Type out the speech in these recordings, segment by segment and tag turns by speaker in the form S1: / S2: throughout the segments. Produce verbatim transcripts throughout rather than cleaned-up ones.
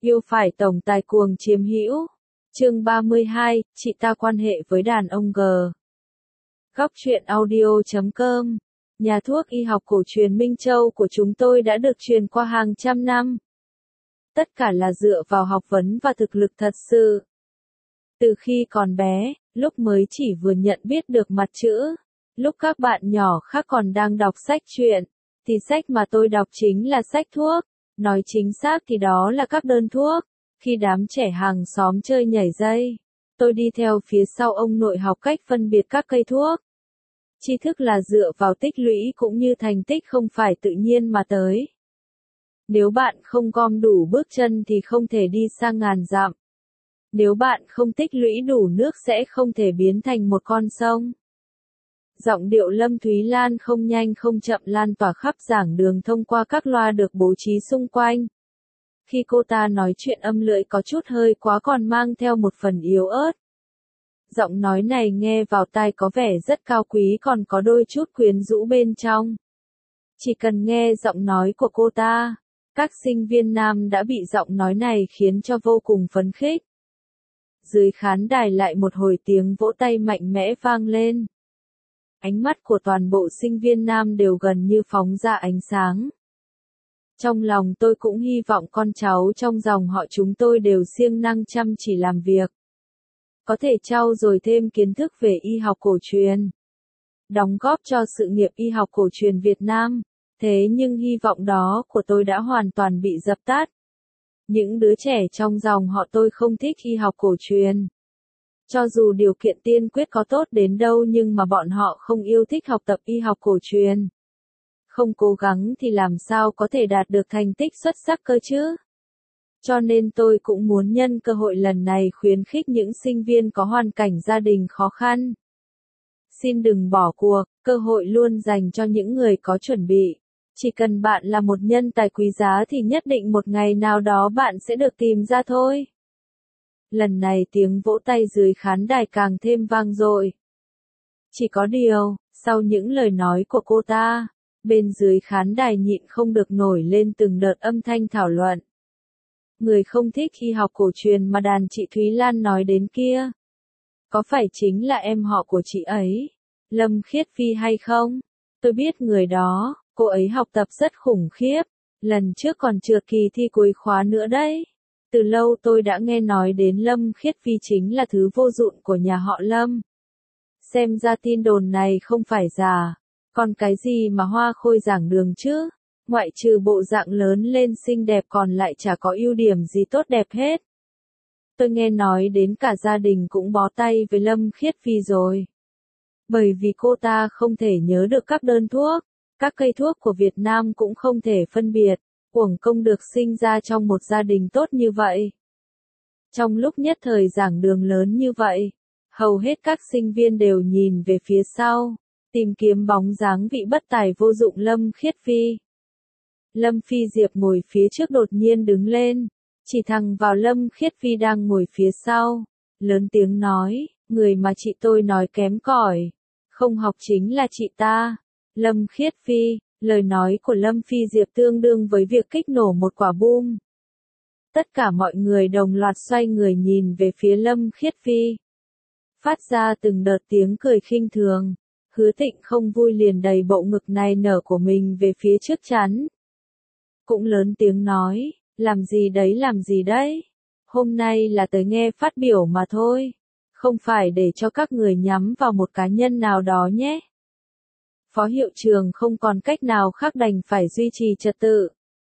S1: Yêu phải tổng tài cuồng chiếm hữu. Chương ba mươi hai, chị ta quan hệ với đàn ông G. Góc truyện audio chấm com. Nhà thuốc y học cổ truyền Minh Châu của chúng tôi đã được truyền qua hàng trăm năm. Tất cả là dựa vào học vấn và thực lực thật sự. Từ khi còn bé, lúc mới chỉ vừa nhận biết được mặt chữ, lúc các bạn nhỏ khác còn đang đọc sách truyện, thì sách mà tôi đọc chính là sách thuốc. Nói chính xác thì đó là các đơn thuốc. Khi đám trẻ hàng xóm chơi nhảy dây, tôi đi theo phía sau ông nội học cách phân biệt các cây thuốc. Tri thức là dựa vào tích lũy cũng như thành tích không phải tự nhiên mà tới. Nếu bạn không gom đủ bước chân thì không thể đi sang ngàn dặm. Nếu bạn không tích lũy đủ nước sẽ không thể biến thành một con sông. Giọng điệu Lâm Thúy Lan không nhanh không chậm lan tỏa khắp giảng đường thông qua các loa được bố trí xung quanh. Khi cô ta nói chuyện âm lưỡi có chút hơi quá còn mang theo một phần yếu ớt. Giọng nói này nghe vào tai có vẻ rất cao quý còn có đôi chút quyến rũ bên trong. Chỉ cần nghe giọng nói của cô ta, các sinh viên nam đã bị giọng nói này khiến cho vô cùng phấn khích. Dưới khán đài lại một hồi tiếng vỗ tay mạnh mẽ vang lên. Ánh mắt của toàn bộ sinh viên nam đều gần như phóng ra ánh sáng. Trong lòng tôi cũng hy vọng con cháu trong dòng họ chúng tôi đều siêng năng chăm chỉ làm việc. Có thể trau dồi thêm kiến thức về y học cổ truyền. Đóng góp cho sự nghiệp y học cổ truyền Việt Nam. Thế nhưng hy vọng đó của tôi đã hoàn toàn bị dập tắt. Những đứa trẻ trong dòng họ tôi không thích y học cổ truyền. Cho dù điều kiện tiên quyết có tốt đến đâu nhưng mà bọn họ không yêu thích học tập y học cổ truyền. Không cố gắng thì làm sao có thể đạt được thành tích xuất sắc cơ chứ? Cho nên tôi cũng muốn nhân cơ hội lần này khuyến khích những sinh viên có hoàn cảnh gia đình khó khăn. Xin đừng bỏ cuộc, cơ hội luôn dành cho những người có chuẩn bị. Chỉ cần bạn là một nhân tài quý giá thì nhất định một ngày nào đó bạn sẽ được tìm ra thôi. Lần này tiếng vỗ tay dưới khán đài càng thêm vang dội. Chỉ có điều, sau những lời nói của cô ta, bên dưới khán đài nhịn không được nổi lên từng đợt âm thanh thảo luận. Người không thích y học cổ truyền mà đàn chị Thúy Lan nói đến kia. Có phải chính là em họ của chị ấy, Lâm Khiết Phi hay không? Tôi biết người đó, cô ấy học tập rất khủng khiếp, lần trước còn trượt kỳ thi cuối khóa nữa đấy. Từ lâu tôi đã nghe nói đến Lâm Khiết Phi chính là thứ vô dụng của nhà họ Lâm. Xem ra tin đồn này không phải giả, còn cái gì mà hoa khôi giảng đường chứ? Ngoại trừ bộ dạng lớn lên xinh đẹp còn lại chả có ưu điểm gì tốt đẹp hết. Tôi nghe nói đến cả gia đình cũng bó tay với Lâm Khiết Phi rồi. Bởi vì cô ta không thể nhớ được các đơn thuốc, các cây thuốc của Việt Nam cũng không thể phân biệt, uổng công được sinh ra trong một gia đình tốt như vậy. Trong lúc nhất thời giảng đường lớn như vậy, hầu hết các sinh viên đều nhìn về phía sau, tìm kiếm bóng dáng vị bất tài vô dụng Lâm Khiết Phi. Lâm Phi Diệp ngồi phía trước đột nhiên đứng lên, chỉ thẳng vào Lâm Khiết Phi đang ngồi phía sau, lớn tiếng nói, người mà chị tôi nói kém cỏi, không học chính là chị ta. Lâm Khiết Phi, lời nói của Lâm Phi Diệp tương đương với việc kích nổ một quả bom. Tất cả mọi người đồng loạt xoay người nhìn về phía Lâm Khiết Phi. Phát ra từng đợt tiếng cười khinh thường, Hứa Tịnh không vui liền đầy bộ ngực này nở của mình về phía trước chắn. Cũng lớn tiếng nói, làm gì đấy làm gì đấy, hôm nay là tới nghe phát biểu mà thôi, không phải để cho các người nhắm vào một cá nhân nào đó nhé. Phó hiệu trưởng không còn cách nào khác đành phải duy trì trật tự.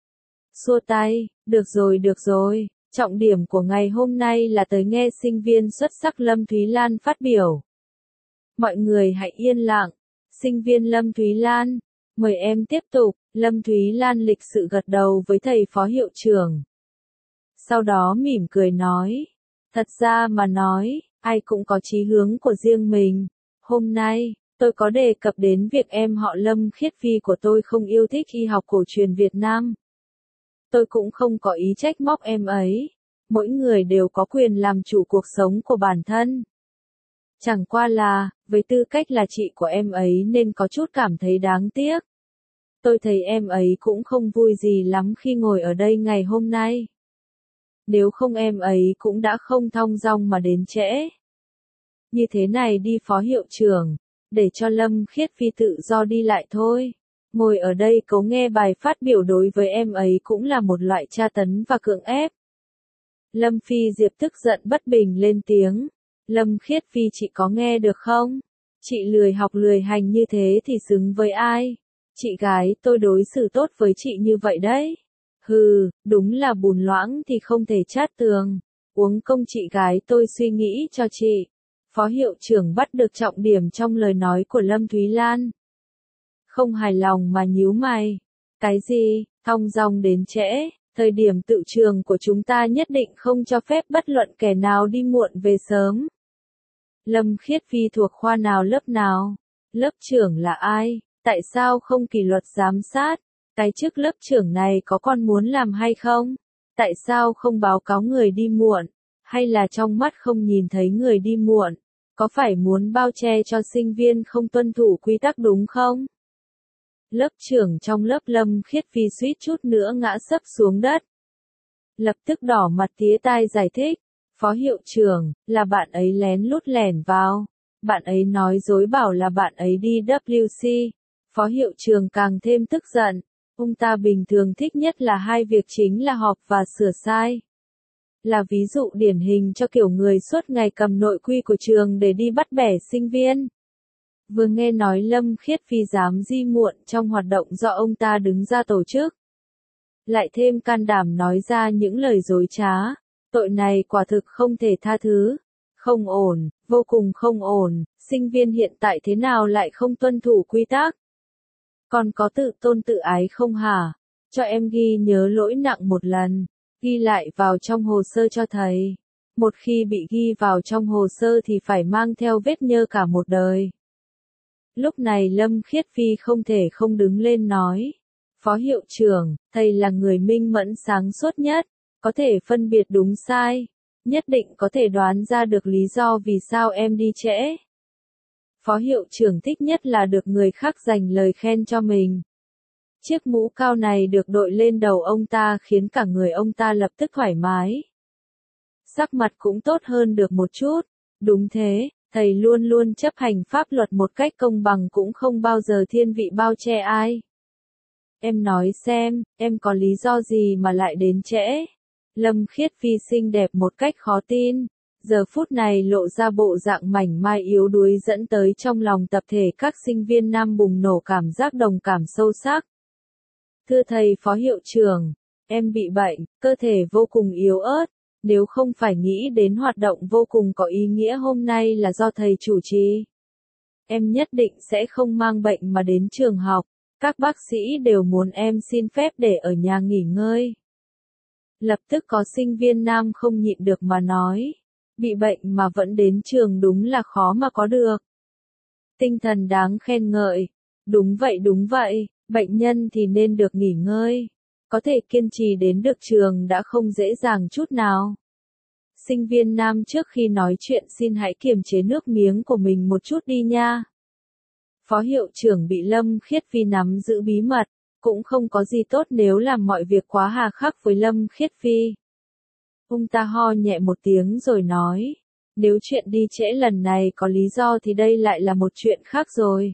S1: Xua tay, được rồi được rồi, trọng điểm của ngày hôm nay là tới nghe sinh viên xuất sắc Lâm Thúy Lan phát biểu. Mọi người hãy yên lặng, sinh viên Lâm Thúy Lan, mời em tiếp tục. Lâm Thúy Lan lịch sự gật đầu với thầy phó hiệu trưởng. Sau đó mỉm cười nói, thật ra mà nói, ai cũng có chí hướng của riêng mình. Hôm nay, tôi có đề cập đến việc em họ Lâm Khiết Phi của tôi không yêu thích y học cổ truyền Việt Nam. Tôi cũng không có ý trách móc em ấy. Mỗi người đều có quyền làm chủ cuộc sống của bản thân. Chẳng qua là, với tư cách là chị của em ấy nên có chút cảm thấy đáng tiếc. Tôi thấy em ấy cũng không vui gì lắm khi ngồi ở đây ngày hôm nay. nếu không em ấy cũng đã không thong dong mà đến trễ. Như thế này đi phó hiệu trưởng, để cho Lâm Khiết Phi tự do đi lại thôi. Ngồi ở đây cấu nghe bài phát biểu đối với em ấy cũng là một loại tra tấn và cưỡng ép. Lâm Phi Diệp tức giận bất bình lên tiếng. Lâm Khiết Phi chị có nghe được không? Chị lười học lười hành như thế thì xứng với ai? Chị gái tôi đối xử tốt với chị như vậy đấy. Hừ, đúng là bùn loãng thì không thể chát tường. Uống công chị gái tôi suy nghĩ cho chị. Phó hiệu trưởng bắt được trọng điểm trong lời nói của Lâm Thúy Lan. Không hài lòng mà nhíu mày. Cái gì, thong dong đến trễ, thời điểm tự trường của chúng ta nhất định không cho phép bất luận kẻ nào đi muộn về sớm. Lâm Khiết Phi thuộc khoa nào lớp nào? Lớp trưởng là ai? Tại sao không kỷ luật giám sát? Cái chức lớp trưởng này có con muốn làm hay không? Tại sao không báo cáo người đi muộn? Hay là trong mắt không nhìn thấy người đi muộn? Có phải muốn bao che cho sinh viên không tuân thủ quy tắc đúng không? Lớp trưởng trong lớp Lâm Khiết Phi suýt chút nữa ngã sấp xuống đất. Lập tức đỏ mặt tía tai giải thích. Phó hiệu trưởng, là bạn ấy lén lút lẻn vào. Bạn ấy nói dối bảo là bạn ấy đi W C. Phó hiệu trưởng càng thêm tức giận. Ông ta bình thường thích nhất là hai việc chính là họp và sửa sai. Là ví dụ điển hình cho kiểu người suốt ngày cầm nội quy của trường để đi bắt bẻ sinh viên. Vừa nghe nói Lâm Khiết Phi dám di muộn trong hoạt động do ông ta đứng ra tổ chức. Lại thêm can đảm nói ra những lời dối trá. Tội này quả thực không thể tha thứ. Không ổn, vô cùng không ổn, sinh viên hiện tại thế nào lại không tuân thủ quy tắc? Còn có tự tôn tự ái không hả? Cho em ghi nhớ lỗi nặng một lần, ghi lại vào trong hồ sơ cho thầy. Một khi bị ghi vào trong hồ sơ thì phải mang theo vết nhơ cả một đời. Lúc này Lâm Khiết Phi không thể không đứng lên nói. Phó hiệu trưởng, thầy là người minh mẫn sáng suốt nhất, có thể phân biệt đúng sai, nhất định có thể đoán ra được lý do vì sao em đi trễ. Phó hiệu trưởng thích nhất là được người khác dành lời khen cho mình. Chiếc mũ cao này được đội lên đầu ông ta khiến cả người ông ta lập tức thoải mái. Sắc mặt cũng tốt hơn được một chút. Đúng thế, thầy luôn luôn chấp hành pháp luật một cách công bằng cũng không bao giờ thiên vị bao che ai. Em nói xem, em có lý do gì mà lại đến trễ? Lâm Khiết Phi xinh đẹp một cách khó tin. Giờ phút này lộ ra bộ dạng mảnh mai yếu đuối dẫn tới trong lòng tập thể các sinh viên nam bùng nổ cảm giác đồng cảm sâu sắc. Thưa thầy phó hiệu trưởng, em bị bệnh, cơ thể vô cùng yếu ớt, nếu không phải nghĩ đến hoạt động vô cùng có ý nghĩa hôm nay là do thầy chủ trì. Em nhất định sẽ không mang bệnh mà đến trường học, các bác sĩ đều muốn em xin phép để ở nhà nghỉ ngơi. Lập tức có sinh viên nam không nhịn được mà nói. Bị bệnh mà vẫn đến trường đúng là khó mà có được. Tinh thần đáng khen ngợi. Đúng vậy đúng vậy, bệnh nhân thì nên được nghỉ ngơi. Có thể kiên trì đến được trường đã không dễ dàng chút nào. Sinh viên nam trước khi nói chuyện xin hãy kiềm chế nước miếng của mình một chút đi nha. Phó hiệu trưởng bị Lâm Khiết Phi nắm giữ bí mật, cũng không có gì tốt nếu làm mọi việc quá hà khắc với Lâm Khiết Phi. Ông ta ho nhẹ một tiếng rồi nói, nếu chuyện đi trễ lần này có lý do thì đây lại là một chuyện khác rồi.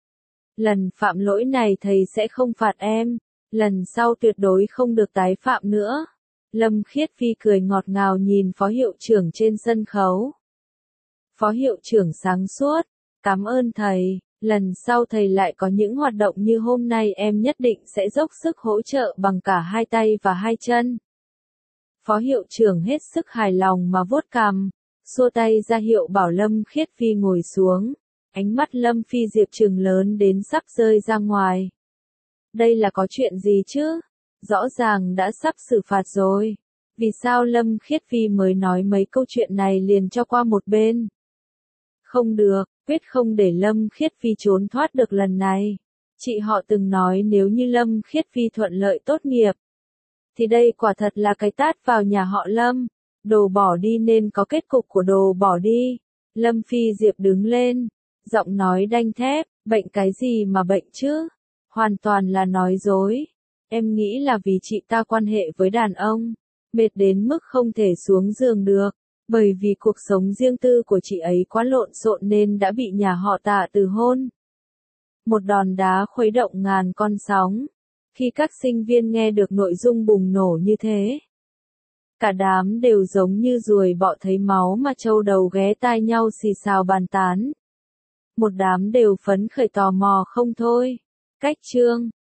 S1: Lần phạm lỗi này thầy sẽ không phạt em, lần sau tuyệt đối không được tái phạm nữa. Lâm Khiết Phi cười ngọt ngào nhìn phó hiệu trưởng trên sân khấu. Phó hiệu trưởng sáng suốt, cảm ơn thầy, lần sau thầy lại có những hoạt động như hôm nay em nhất định sẽ dốc sức hỗ trợ bằng cả hai tay và hai chân. Phó hiệu trưởng hết sức hài lòng mà vuốt cằm, xua tay ra hiệu bảo Lâm Khiết Phi ngồi xuống. Ánh mắt Lâm Phi Diệp trừng lớn đến sắp rơi ra ngoài. Đây là có chuyện gì chứ? Rõ ràng đã sắp xử phạt rồi. Vì sao Lâm Khiết Phi mới nói mấy câu chuyện này liền cho qua một bên? Không được, quyết không để Lâm Khiết Phi trốn thoát được lần này. Chị họ từng nói nếu như Lâm Khiết Phi thuận lợi tốt nghiệp, thì đây quả thật là cái tát vào nhà họ Lâm. Đồ bỏ đi nên có kết cục của đồ bỏ đi. Lâm Phi Diệp đứng lên, giọng nói đanh thép, bệnh cái gì mà bệnh chứ? Hoàn toàn là nói dối. Em nghĩ là vì chị ta quan hệ với đàn ông. Mệt đến mức không thể xuống giường được, bởi vì cuộc sống riêng tư của chị ấy quá lộn xộn nên đã bị nhà họ Tạ từ hôn. Một đòn đá khuấy động ngàn con sóng. Khi các sinh viên nghe được nội dung bùng nổ như thế, cả đám đều giống như ruồi bọ thấy máu mà trâu đầu ghé tai nhau xì xào bàn tán. Một đám đều phấn khởi tò mò không thôi. Cách chương